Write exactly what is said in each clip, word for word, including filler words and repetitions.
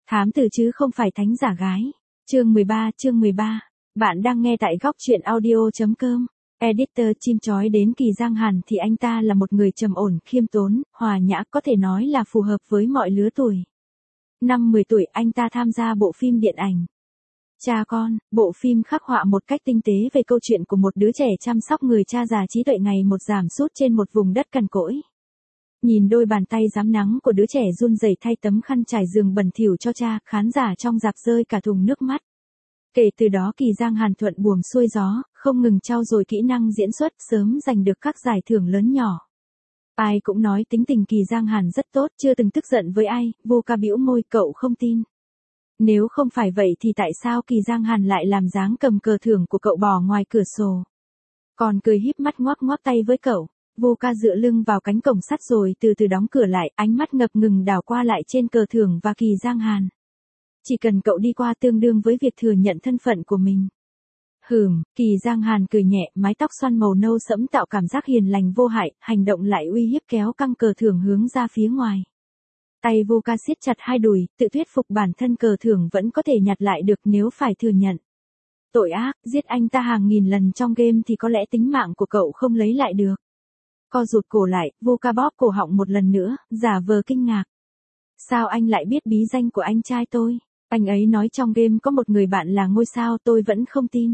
Thám tử chứ không phải thánh giả gái. Chương mười ba, chương mười ba. Bạn đang nghe tại góc truyện audio chấm com. Editor chim chói đến Kỳ Giang Hàn thì anh ta là một người trầm ổn, khiêm tốn, hòa nhã, có thể nói là phù hợp với mọi lứa tuổi. Năm mười tuổi anh ta tham gia bộ phim điện ảnh Cha Con. Bộ phim khắc họa một cách tinh tế về câu chuyện của một đứa trẻ chăm sóc người cha già trí tuệ ngày một giảm sút trên một vùng đất cằn cỗi. Nhìn đôi bàn tay rám nắng của đứa trẻ run rẩy thay tấm khăn trải giường bẩn thỉu cho cha, khán giả trong rạp rơi cả thùng nước mắt. Kể từ đó Kỳ Giang Hàn thuận buồm xuôi gió, không ngừng trau dồi kỹ năng diễn xuất, sớm giành được các giải thưởng lớn nhỏ. Ai cũng nói tính tình Kỳ Giang Hàn rất tốt, chưa từng tức giận với ai. Vô Ca bĩu môi, cậu không tin. Nếu không phải vậy thì tại sao Kỳ Giang Hàn lại làm dáng cầm cờ thưởng của cậu bỏ ngoài cửa sổ, còn cười híp mắt ngoắc ngoắc tay với cậu. Vô Ca dựa lưng vào cánh cổng sắt rồi từ từ đóng cửa lại, ánh mắt ngập ngừng đảo qua lại trên cờ thưởng và Kỳ Giang Hàn. Chỉ cần cậu đi qua tương đương với việc thừa nhận thân phận của mình. Hừm, Kỳ Giang Hàn cười nhẹ, mái tóc xoăn màu nâu sẫm tạo cảm giác hiền lành vô hại, hành động lại uy hiếp kéo căng cờ thưởng hướng ra phía ngoài. Tay Vô Ca siết chặt hai đùi, tự thuyết phục bản thân cờ thưởng vẫn có thể nhặt lại được nếu phải thừa nhận. Tội ác, giết anh ta hàng nghìn lần trong game thì có lẽ tính mạng của cậu không lấy lại được. Co rụt cổ lại, Vô Ca bóp cổ họng một lần nữa, giả vờ kinh ngạc. Sao anh lại biết bí danh của anh trai tôi? Anh ấy nói trong game có một người bạn là ngôi sao, tôi vẫn không tin.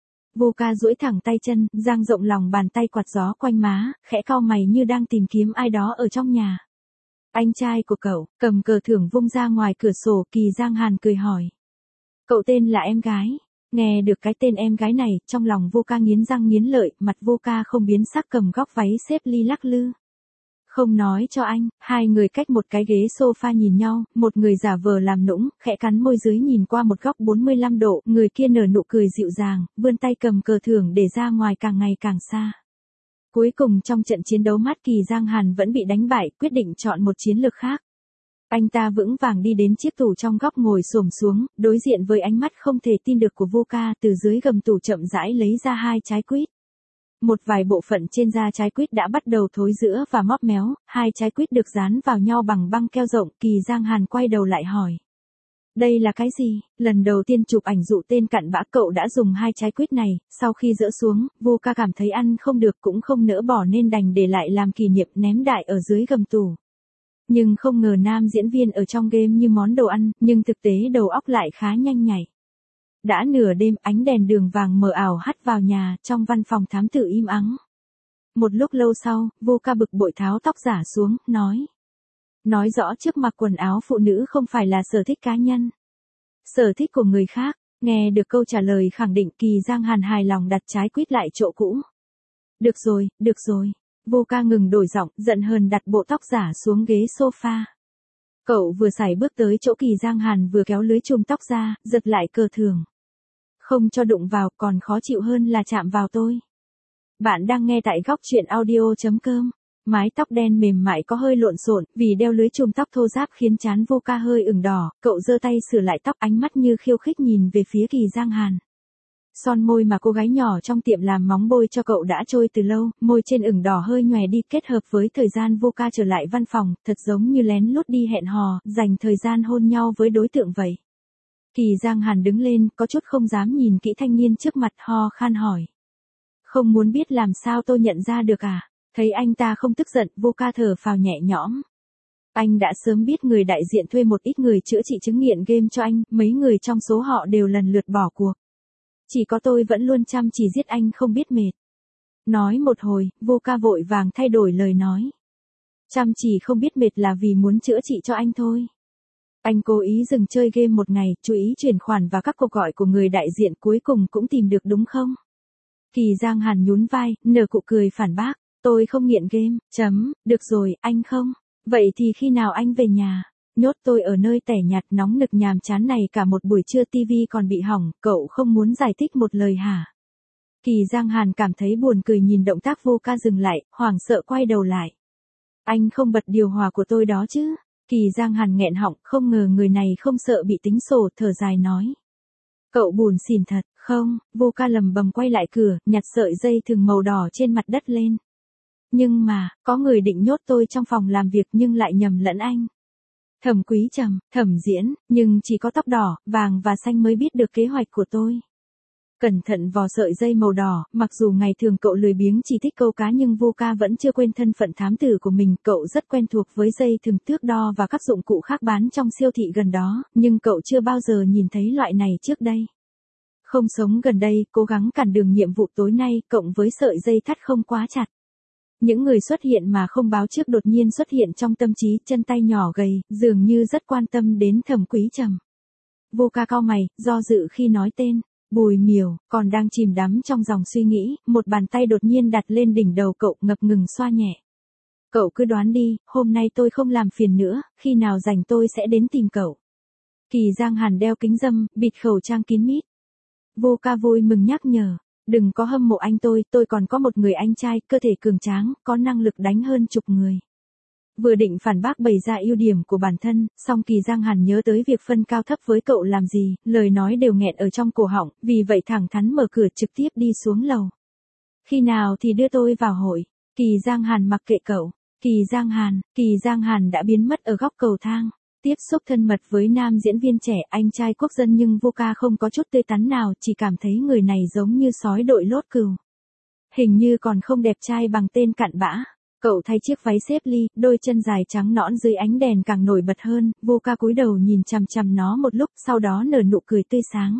Vô Ca duỗi thẳng tay chân, dang rộng lòng bàn tay quạt gió quanh má, khẽ cau mày như đang tìm kiếm ai đó ở trong nhà. Anh trai của cậu, cầm cờ thưởng vung ra ngoài cửa sổ, Kỳ Giang Hàn cười hỏi. Cậu tên là em gái. Nghe được cái tên em gái này, trong lòng Vô Ca nghiến răng nghiến lợi, mặt Vô Ca không biến sắc cầm góc váy xếp ly lắc lư. Không nói cho anh. Hai người cách một cái ghế sofa nhìn nhau, một người giả vờ làm nũng, khẽ cắn môi dưới nhìn qua một góc bốn mươi lăm độ, người kia nở nụ cười dịu dàng, vươn tay cầm cờ thưởng để ra ngoài càng ngày càng xa. Cuối cùng trong trận chiến đấu mắt Kỳ Giang Hàn vẫn bị đánh bại, quyết định chọn một chiến lược khác. Anh ta vững vàng đi đến chiếc tủ trong góc ngồi xổm xuống, đối diện với ánh mắt không thể tin được của Vô Ca, từ dưới gầm tủ chậm rãi lấy ra hai trái quýt. Một vài bộ phận trên da trái quýt đã bắt đầu thối rữa và móp méo, hai trái quýt được dán vào nhau bằng băng keo rộng. Kỳ Giang Hàn quay đầu lại hỏi. Đây là cái gì? Lần đầu tiên chụp ảnh dụ tên cặn bã cậu đã dùng hai trái quýt này, sau khi dỡ xuống, Vô Ca cảm thấy ăn không được cũng không nỡ bỏ nên đành để lại làm kỷ niệm, ném đại ở dưới gầm tủ. Nhưng không ngờ nam diễn viên ở trong game như món đồ ăn, nhưng thực tế đầu óc lại khá nhanh nhạy. Đã nửa đêm, ánh đèn đường vàng mờ ảo hắt vào nhà, trong văn phòng thám tử im ắng. Một lúc lâu sau, Vô Ca bực bội tháo tóc giả xuống, nói. Nói rõ trước mặc quần áo phụ nữ không phải là sở thích cá nhân. Sở thích của người khác. Nghe được câu trả lời khẳng định, Kỳ Giang Hàn hài lòng đặt trái quýt lại chỗ cũ. Được rồi, được rồi. Vô Ca ngừng đổi giọng, giận hờn đặt bộ tóc giả xuống ghế sofa. Cậu vừa sải bước tới chỗ Kỳ Giang Hàn vừa kéo lưới chùm tóc ra, giật lại cờ thưởng. Không cho đụng vào, còn khó chịu hơn là chạm vào tôi. Bạn đang nghe tại góc truyện audio chấm com. Mái tóc đen mềm mại có hơi lộn xộn, vì đeo lưới chùm tóc thô ráp khiến trán Vô Ca hơi ửng đỏ, cậu giơ tay sửa lại tóc, ánh mắt như khiêu khích nhìn về phía Kỳ Giang Hàn. Son môi mà cô gái nhỏ trong tiệm làm móng bôi cho cậu đã trôi từ lâu, môi trên ửng đỏ hơi nhòe đi, kết hợp với thời gian Vô Ca trở lại văn phòng, thật giống như lén lút đi hẹn hò, dành thời gian hôn nhau với đối tượng vậy. Kỳ Giang Hàn đứng lên, có chút không dám nhìn kỹ thanh niên trước mặt, ho khan hỏi. Không muốn biết làm sao tôi nhận ra được à? Thấy anh ta không tức giận, Vô Ca thở phào nhẹ nhõm. Anh đã sớm biết người đại diện thuê một ít người chữa trị chứng nghiện game cho anh, mấy người trong số họ đều lần lượt bỏ cuộc. Chỉ có tôi vẫn luôn chăm chỉ giết anh không biết mệt. Nói một hồi, Vô Ca vội vàng thay đổi lời nói. Chăm chỉ không biết mệt là vì muốn chữa trị cho anh thôi. Anh cố ý dừng chơi game một ngày, chú ý chuyển khoản và các cuộc gọi của người đại diện, cuối cùng cũng tìm được đúng không? Kỳ Giang Hàn nhún vai, nở cụ cười phản bác. Tôi không nghiện game, chấm, được rồi, anh không? Vậy thì khi nào anh về nhà? Nhốt tôi ở nơi tẻ nhạt nóng nực nhàm chán này cả một buổi trưa, tivi còn bị hỏng, cậu không muốn giải thích một lời hả? Kỳ Giang Hàn cảm thấy buồn cười nhìn động tác Vô Ca dừng lại, hoảng sợ quay đầu lại. Anh không bật điều hòa của tôi đó chứ? Kỳ Giang Hàn nghẹn họng, không ngờ người này không sợ bị tính sổ, thở dài nói. Cậu buồn xỉn thật, không? Vô Ca lầm bầm quay lại cửa, nhặt sợi dây thừng màu đỏ trên mặt đất lên. Nhưng mà, có người định nhốt tôi trong phòng làm việc nhưng lại nhầm lẫn anh. Thẩm Quý Trầm, Thẩm Diễn, nhưng chỉ có tóc đỏ, vàng và xanh mới biết được kế hoạch của tôi. Cẩn thận vò sợi dây màu đỏ, mặc dù ngày thường cậu lười biếng chỉ thích câu cá nhưng Vô Ca vẫn chưa quên thân phận thám tử của mình, cậu rất quen thuộc với dây thừng thước đo và các dụng cụ khác bán trong siêu thị gần đó, nhưng cậu chưa bao giờ nhìn thấy loại này trước đây. Không sống gần đây, cố gắng cản đường nhiệm vụ tối nay, cộng với sợi dây thắt không quá chặt. Những người xuất hiện mà không báo trước đột nhiên xuất hiện trong tâm trí, chân tay nhỏ gầy, dường như rất quan tâm đến Thẩm Quý Trầm. Vô Ca cau mày, do dự khi nói tên. Bùi Miểu, còn đang chìm đắm trong dòng suy nghĩ, một bàn tay đột nhiên đặt lên đỉnh đầu cậu, ngập ngừng xoa nhẹ. Cậu cứ đoán đi, hôm nay tôi không làm phiền nữa, khi nào rảnh tôi sẽ đến tìm cậu. Kỳ Giang Hàn đeo kính râm, bịt khẩu trang kín mít. Vô Ca vui mừng nhắc nhở, đừng có hâm mộ anh tôi, tôi còn có một người anh trai, cơ thể cường tráng, có năng lực đánh hơn chục người. Vừa định phản bác bày ra ưu điểm của bản thân, song Kỳ Giang Hàn nhớ tới việc phân cao thấp với cậu làm gì, lời nói đều nghẹn ở trong cổ họng, vì vậy thẳng thắn mở cửa trực tiếp đi xuống lầu. Khi nào thì đưa tôi vào hội? Kỳ Giang Hàn mặc kệ cậu. Kỳ Giang Hàn, Kỳ Giang Hàn đã biến mất ở góc cầu thang. Tiếp xúc thân mật với nam diễn viên trẻ, anh trai quốc dân, nhưng Vô Ca không có chút tươi tắn nào, chỉ cảm thấy người này giống như sói đội lốt cừu. Hình như còn không đẹp trai bằng tên cặn bã. Cậu thay chiếc váy xếp ly, đôi chân dài trắng nõn dưới ánh đèn càng nổi bật hơn, Vô Ca cúi đầu nhìn chằm chằm nó một lúc, sau đó nở nụ cười tươi sáng.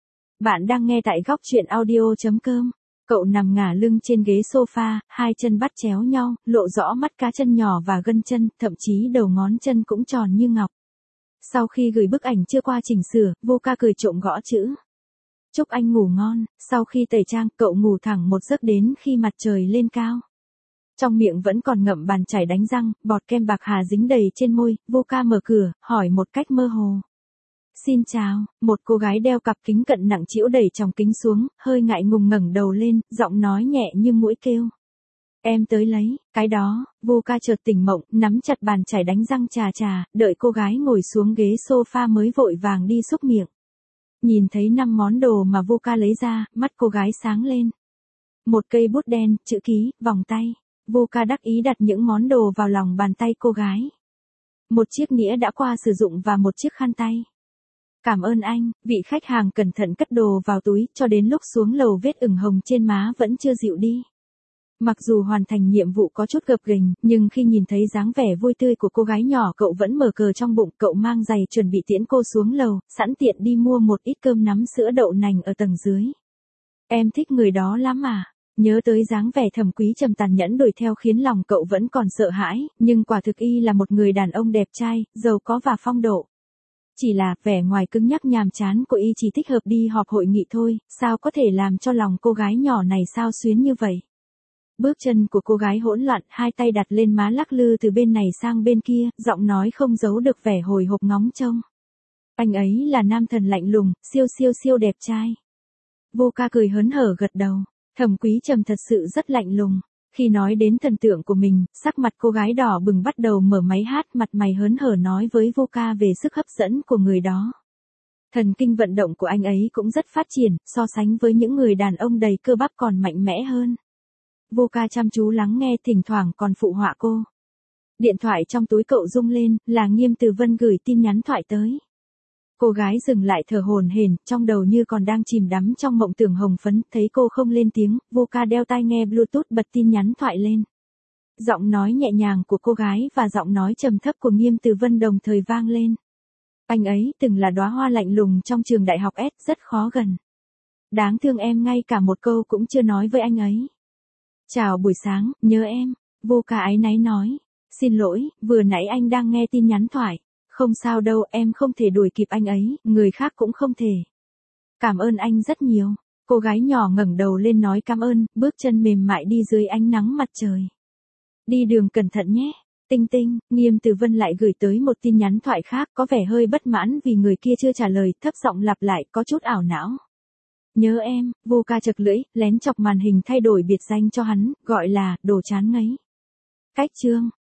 Bạn đang nghe tại góc truyện audio chấm com. Cậu nằm ngả lưng trên ghế sofa, hai chân bắt chéo nhau, lộ rõ mắt cá chân nhỏ và gân chân, thậm chí đầu ngón chân cũng tròn như ngọc. Sau khi gửi bức ảnh chưa qua chỉnh sửa, Vô Ca cười trộm gõ chữ. Chúc anh ngủ ngon. Sau khi tẩy trang, cậu ngủ thẳng một giấc đến khi mặt trời lên cao. Trong miệng vẫn còn ngậm bàn chải đánh răng, bọt kem bạc hà dính đầy trên môi, Vô Ca mở cửa, hỏi một cách mơ hồ. Xin chào, một cô gái đeo cặp kính cận nặng trĩu đẩy tròng kính xuống, hơi ngại ngùng ngẩng đầu lên, giọng nói nhẹ như muỗi kêu. Em tới lấy, cái đó, Vô Ca chợt tỉnh mộng, nắm chặt bàn chải đánh răng chà chà, đợi cô gái ngồi xuống ghế sofa mới vội vàng đi xúc miệng. Nhìn thấy năm món đồ mà Vô Ca lấy ra, mắt cô gái sáng lên. Một cây bút đen, chữ ký, vòng tay. Vô Ca đắc ý đặt những món đồ vào lòng bàn tay cô gái. Một chiếc nĩa đã qua sử dụng và một chiếc khăn tay. Cảm ơn anh, vị khách hàng cẩn thận cất đồ vào túi, cho đến lúc xuống lầu vết ửng hồng trên má vẫn chưa dịu đi. Mặc dù hoàn thành nhiệm vụ có chút gập ghềnh, nhưng khi nhìn thấy dáng vẻ vui tươi của cô gái nhỏ, cậu vẫn mở cờ trong bụng, cậu mang giày chuẩn bị tiễn cô xuống lầu, sẵn tiện đi mua một ít cơm nắm sữa đậu nành ở tầng dưới. Em thích người đó lắm à? Nhớ tới dáng vẻ Thẩm Quý Trầm tàn nhẫn đuổi theo khiến lòng cậu vẫn còn sợ hãi, nhưng quả thực y là một người đàn ông đẹp trai, giàu có và phong độ. Chỉ là vẻ ngoài cứng nhắc nhàm chán của y chỉ thích hợp đi họp hội nghị thôi, sao có thể làm cho lòng cô gái nhỏ này xao xuyến như vậy. Bước chân của cô gái hỗn loạn, hai tay đặt lên má lắc lư từ bên này sang bên kia, giọng nói không giấu được vẻ hồi hộp ngóng trông. Anh ấy là nam thần lạnh lùng, siêu siêu siêu đẹp trai. Vô Ca cười hớn hở gật đầu. Thẩm Quý Trầm thật sự rất lạnh lùng. Khi nói đến thần tượng của mình, sắc mặt cô gái đỏ bừng bắt đầu mở máy hát, mặt mày hớn hở nói với Vô Ca về sức hấp dẫn của người đó. Thần kinh vận động của anh ấy cũng rất phát triển, so sánh với những người đàn ông đầy cơ bắp còn mạnh mẽ hơn. Vô Ca chăm chú lắng nghe, thỉnh thoảng còn phụ họa cô. Điện thoại trong túi cậu rung lên, là Nghiêm Từ Vân gửi tin nhắn thoại tới. Cô gái dừng lại thở hổn hển, trong đầu như còn đang chìm đắm trong mộng tưởng hồng phấn, thấy cô không lên tiếng, Vô Ca đeo tai nghe Bluetooth bật tin nhắn thoại lên. Giọng nói nhẹ nhàng của cô gái và giọng nói trầm thấp của Nghiêm Từ Vân đồng thời vang lên. Anh ấy từng là đóa hoa lạnh lùng trong trường đại học S, rất khó gần. Đáng thương em ngay cả một câu cũng chưa nói với anh ấy. Chào buổi sáng, nhớ em. Vô Ca áy náy nói. Xin lỗi, vừa nãy anh đang nghe tin nhắn thoại. Không sao đâu, em không thể đuổi kịp anh ấy, người khác cũng không thể. Cảm ơn anh rất nhiều. Cô gái nhỏ ngẩng đầu lên nói cảm ơn, bước chân mềm mại đi dưới ánh nắng mặt trời. Đi đường cẩn thận nhé. Tinh Tinh. Nghiêm Từ Vân lại gửi tới một tin nhắn thoại khác, có vẻ hơi bất mãn vì người kia chưa trả lời, thấp giọng lặp lại, có chút ảo não. Nhớ em. Vô Ca chật lưỡi, lén chọc màn hình thay đổi biệt danh cho hắn, gọi là đồ chán ngấy. Cách chương.